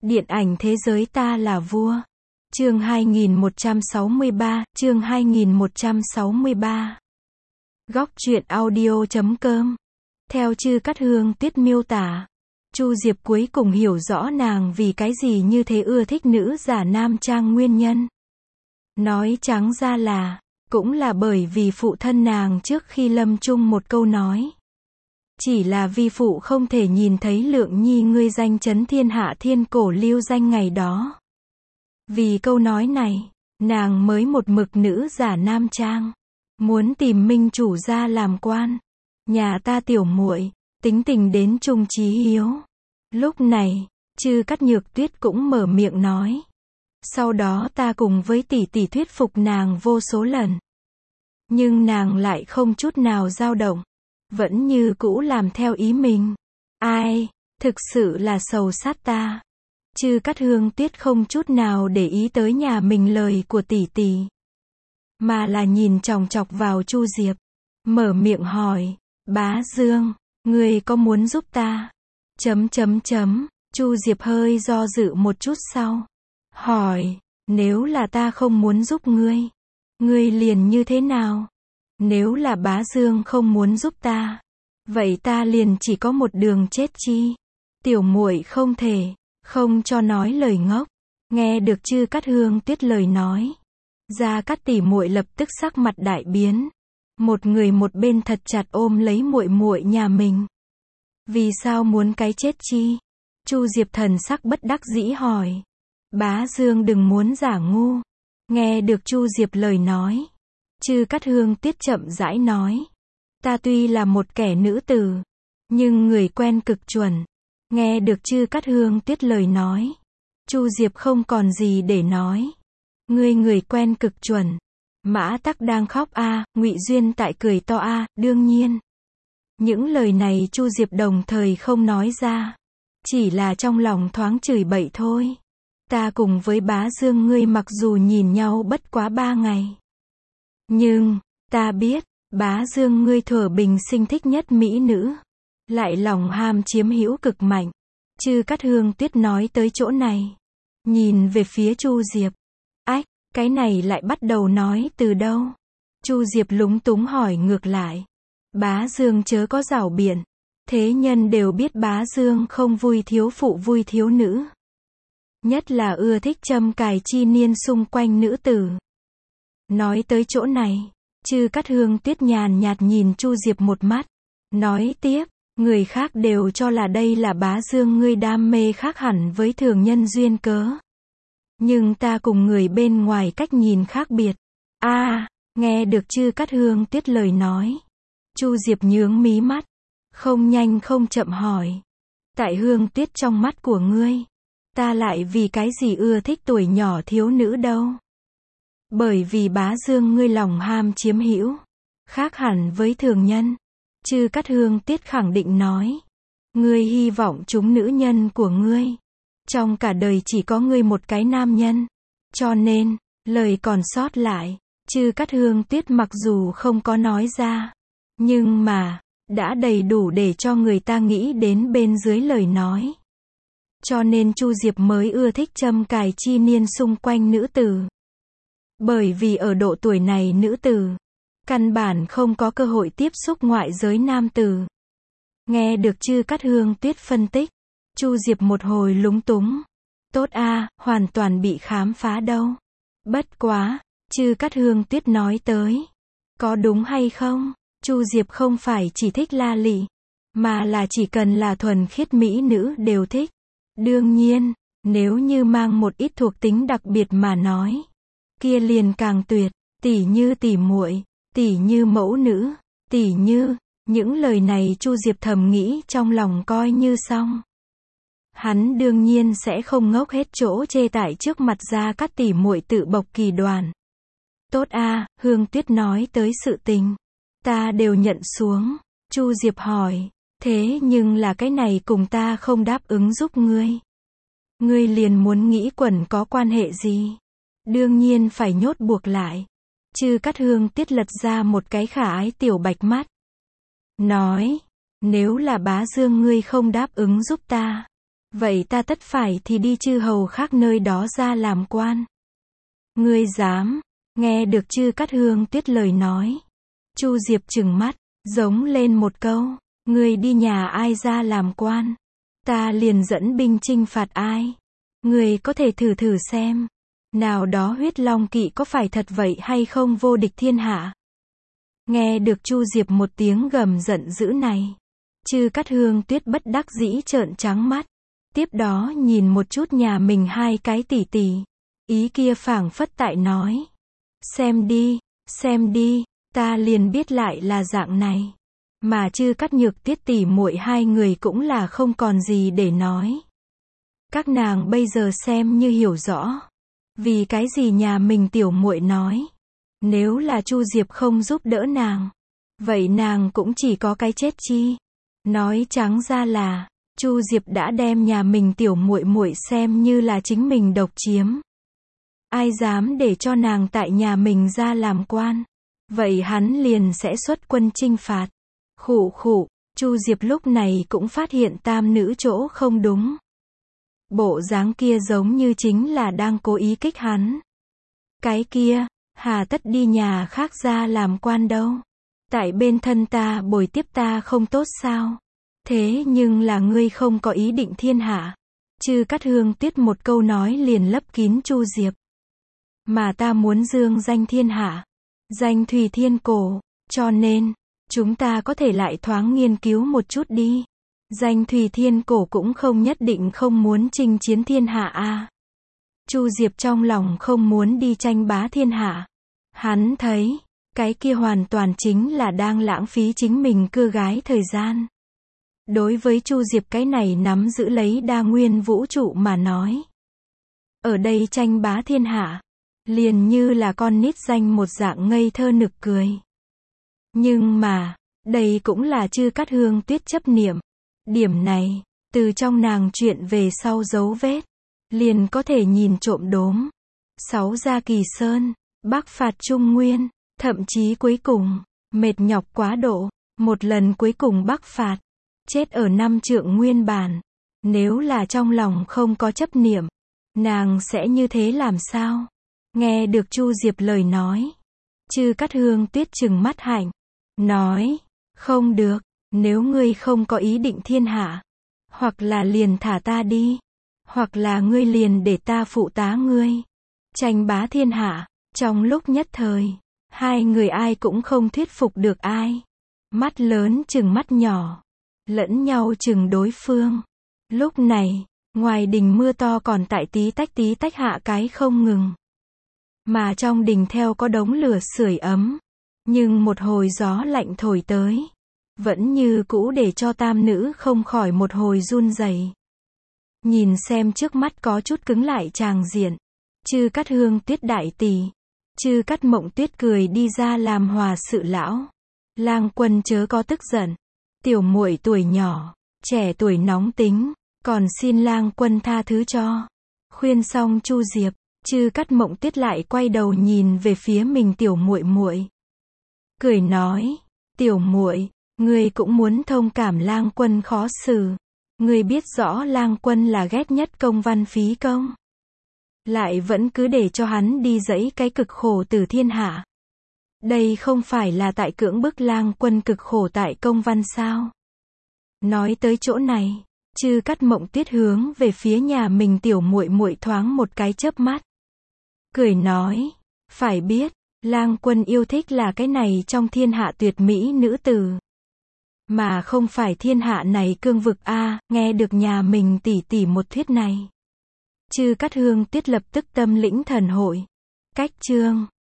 Điện ảnh thế giới ta là vua. Chương 2163. Góc truyện audio.com. Theo Chư Cát Hương Tuyết miêu tả, Chu Diệp cuối cùng hiểu rõ nàng vì cái gì như thế ưa thích nữ giả nam trang nguyên nhân. Nói trắng ra là, cũng là bởi vì phụ thân nàng trước khi lâm chung một câu nói. Chỉ là vi phụ không thể nhìn thấy Lượng Nhi ngươi danh chấn thiên hạ thiên cổ lưu danh ngày đó. Vì câu nói này, nàng mới một mực nữ giả nam trang, muốn tìm minh chủ ra làm quan. Nhà ta tiểu muội, tính tình đến trung chí hiếu. Lúc này, Chư Cát Nhược Tuyết cũng mở miệng nói. Sau đó ta cùng với tỷ tỷ thuyết phục nàng vô số lần. Nhưng nàng lại không chút nào dao động. Vẫn như cũ làm theo ý mình. Ai, thực sự là sầu sát ta. Chư Cát Hương Tuyết không chút nào để ý tới nhà mình lời của tỷ tỷ. Mà là nhìn chòng chọc vào Chu Diệp. Mở miệng hỏi, bá Dương, ngươi có muốn giúp ta? Chu Diệp hơi do dự một chút sau. Hỏi, nếu là ta không muốn giúp ngươi, ngươi liền như thế nào? Nếu là bá Dương không muốn giúp ta, vậy ta liền chỉ có một đường chết chi. Tiểu muội không thể, không cho nói lời ngốc. Nghe được Chư Cát Hương Tuyết lời nói, Gia Cát tỷ muội lập tức sắc mặt đại biến. Một người một bên thật chặt ôm lấy muội muội nhà mình. Vì sao muốn cái chết chi? Chu Diệp thần sắc bất đắc dĩ hỏi. Bá Dương đừng muốn giả ngu. Nghe được Chu Diệp lời nói, Chư Cát Hương Tuyết chậm rãi nói. Ta tuy là một kẻ nữ tử, nhưng người quen cực chuẩn. Nghe được Chư Cát Hương Tuyết lời nói, Chu Diệp không còn gì để nói. Người quen cực chuẩn. Mã Tắc đang khóc a, Ngụy Duyên tại cười to a, đương nhiên. Những lời này Chu Diệp đồng thời không nói ra. Chỉ là trong lòng thoáng chửi bậy thôi. Ta cùng với bá Dương ngươi mặc dù nhìn nhau bất quá 3 ngày. Nhưng, ta biết, bá Dương ngươi thuở bình sinh thích nhất mỹ nữ. Lại lòng ham chiếm hữu cực mạnh. Chư Cát Hương Tuyết nói tới chỗ này. Nhìn về phía Chu Diệp. Ách, cái này lại bắt đầu nói từ đâu? Chu Diệp lúng túng hỏi ngược lại. Bá Dương chớ có giảo biện. Thế nhân đều biết bá Dương không vui thiếu phụ vui thiếu nữ. Nhất là ưa thích châm cài chi niên xung quanh nữ tử. Nói tới chỗ này, Chư Cát Hương Tuyết nhàn nhạt nhìn Chu Diệp một mắt. Nói tiếp, người khác đều cho là đây là bá Dương ngươi đam mê khác hẳn với thường nhân duyên cớ. Nhưng ta cùng người bên ngoài cách nhìn khác biệt. Nghe được Chư Cát Hương Tuyết lời nói. Chu Diệp nhướng mí mắt. Không nhanh không chậm hỏi. Tại Hương Tuyết trong mắt của ngươi, ta lại vì cái gì ưa thích tuổi nhỏ thiếu nữ đâu? Bởi vì bá Dương ngươi lòng ham chiếm hữu, khác hẳn với thường nhân. Chư Cát Hương Tuyết khẳng định nói. Ngươi hy vọng chúng nữ nhân của ngươi, trong cả đời chỉ có ngươi một cái nam nhân. Cho nên, lời còn sót lại, Chư Cát Hương Tuyết mặc dù không có nói ra, nhưng mà, đã đầy đủ để cho người ta nghĩ đến bên dưới lời nói. Cho nên Chu Diệp mới ưa thích châm cài chi niên xung quanh nữ tử. Bởi vì ở độ tuổi này nữ tử, căn bản không có cơ hội tiếp xúc ngoại giới nam tử. Nghe được Chư Cát Hương Tuyết phân tích, Chu Diệp một hồi lúng túng. Tốt a, hoàn toàn bị khám phá đâu. Bất quá, Chư Cát Hương Tuyết nói tới. Có đúng hay không? Chu Diệp không phải chỉ thích la lị, mà là chỉ cần là thuần khiết mỹ nữ đều thích. Đương nhiên, nếu như mang một ít thuộc tính đặc biệt mà nói, kia liền càng tuyệt, tỉ như tỉ muội, tỉ như mẫu nữ, tỉ như, những lời này Chu Diệp thầm nghĩ trong lòng coi như xong. Hắn đương nhiên sẽ không ngốc hết chỗ chê tại trước mặt Gia Cát tỷ muội tự bộc kỳ đoàn. Tốt a, Hương Tuyết nói tới sự tình, ta đều nhận xuống. Chu Diệp hỏi, thế nhưng là cái này cùng ta không đáp ứng giúp ngươi. Ngươi liền muốn nghĩ quẩn có quan hệ gì? Đương nhiên phải nhốt buộc lại. Chư Cát Hương Tuyết lật ra một cái khả ái tiểu bạch mắt. Nói, nếu là bá Dương ngươi không đáp ứng giúp ta, Vậy ta tất phải thì đi chư hầu khác nơi đó ra làm quan. Ngươi dám? Nghe được Chư Cát Hương Tuyết lời nói. Chu Diệp trừng mắt, giống lên một câu. Ngươi đi nhà ai ra làm quan? Ta liền dẫn binh chinh phạt ai? Ngươi có thể thử thử xem. Nào đó huyết long kỵ có phải thật vậy hay không vô địch thiên hạ? Nghe được Chu Diệp một tiếng gầm giận dữ này. Chư Cát Hương Tuyết bất đắc dĩ trợn trắng mắt. Tiếp đó nhìn một chút nhà mình hai cái tỷ tỷ. Ý kia phảng phất tại nói. Xem đi, ta liền biết lại là dạng này. Mà Chư Cát Nhược Tiết tỷ muội hai người cũng là không còn gì để nói. Các nàng bây giờ xem như hiểu rõ. Vì cái gì nhà mình tiểu muội nói. Nếu là Chu Diệp không giúp đỡ nàng. Vậy nàng cũng chỉ có cái chết chi. Nói trắng ra là, Chu Diệp đã đem nhà mình tiểu muội muội xem như là chính mình độc chiếm. Ai dám để cho nàng tại nhà mình ra làm quan. Vậy hắn liền sẽ xuất quân chinh phạt. Khụ khụ, Chu Diệp lúc này cũng phát hiện tam nữ chỗ không đúng. Bộ dáng kia giống như chính là đang cố ý kích hắn. Cái kia, hà tất đi nhà khác ra làm quan đâu. Tại bên thân ta bồi tiếp ta không tốt sao? Thế nhưng là ngươi không có ý định thiên hạ. Chư Cát Hương Tuyết một câu nói liền lấp kín Chu Diệp. Mà ta muốn dương danh thiên hạ. Danh Thùy Thiên Cổ. Cho nên, chúng ta có thể lại thoáng nghiên cứu một chút đi. Danh Thùy Thiên Cổ cũng không nhất định không muốn chinh chiến thiên hạ a. Chu Diệp trong lòng không muốn đi tranh bá thiên hạ. Hắn thấy, cái kia hoàn toàn chính là đang lãng phí chính mình cưa gái thời gian. Đối với Chu Diệp cái này nắm giữ lấy đa nguyên vũ trụ mà nói. Ở đây tranh bá thiên hạ, liền như là con nít danh một dạng ngây thơ nực cười. Nhưng mà, đây cũng là Chư Cát Hương Tuyết chấp niệm. Điểm này, từ trong nàng chuyện về sau dấu vết, liền có thể nhìn trộm đốm. 6 ra Kỳ Sơn, Bắc phạt Trung Nguyên, thậm chí cuối cùng, mệt nhọc quá độ, một lần cuối cùng Bắc phạt, chết ở 5 trượng nguyên bản. Nếu là trong lòng không có chấp niệm, nàng sẽ như thế làm sao? Nghe được Chu Diệp lời nói, Chư Cát Hương Tuyết trừng mắt hạnh, nói, không được, nếu ngươi không có ý định thiên hạ, hoặc là liền thả ta đi, hoặc là ngươi liền để ta phụ tá ngươi, tranh bá thiên hạ. Trong lúc nhất thời, hai người ai cũng không thuyết phục được ai. Mắt lớn chừng mắt nhỏ, lẫn nhau chừng đối phương. Lúc này, ngoài đình mưa to còn tại tí tách hạ cái không ngừng. Mà trong đình theo có đống lửa sưởi ấm. Nhưng một hồi gió lạnh thổi tới, vẫn như cũ để cho tam nữ không khỏi một hồi run rẩy. Nhìn xem trước mắt có chút cứng lại tràng diện. Chư Cát Hương Tuyết đại tỷ, Chư Cát Mộng Tuyết cười đi ra làm hòa sự lão. Lang Quân chớ có tức giận. Tiểu muội tuổi nhỏ, trẻ tuổi nóng tính, còn xin Lang Quân tha thứ cho. Khuyên xong Chu Diệp, Chư Cát Mộng Tuyết lại quay đầu nhìn về phía mình tiểu muội muội. Cười nói, tiểu muội, ngươi cũng muốn thông cảm Lang Quân khó xử. Ngươi biết rõ Lang Quân là ghét nhất công văn phí công. Lại vẫn cứ để cho hắn đi dẫy cái cực khổ từ thiên hạ. Đây không phải là tại cưỡng bức Lang Quân cực khổ tại công văn sao? Nói tới chỗ này, Chư Cát Mộng Tuyết hướng về phía nhà mình tiểu muội muội thoáng một cái chớp mắt. Cười nói, phải biết, Lang Quân yêu thích là cái này trong thiên hạ tuyệt mỹ nữ tử. Mà không phải thiên hạ này cương vực a. Nghe được nhà mình tỷ tỷ một thuyết này. Chư Cát Hương Tuyết lập tức tâm lĩnh thần hội. Cách chương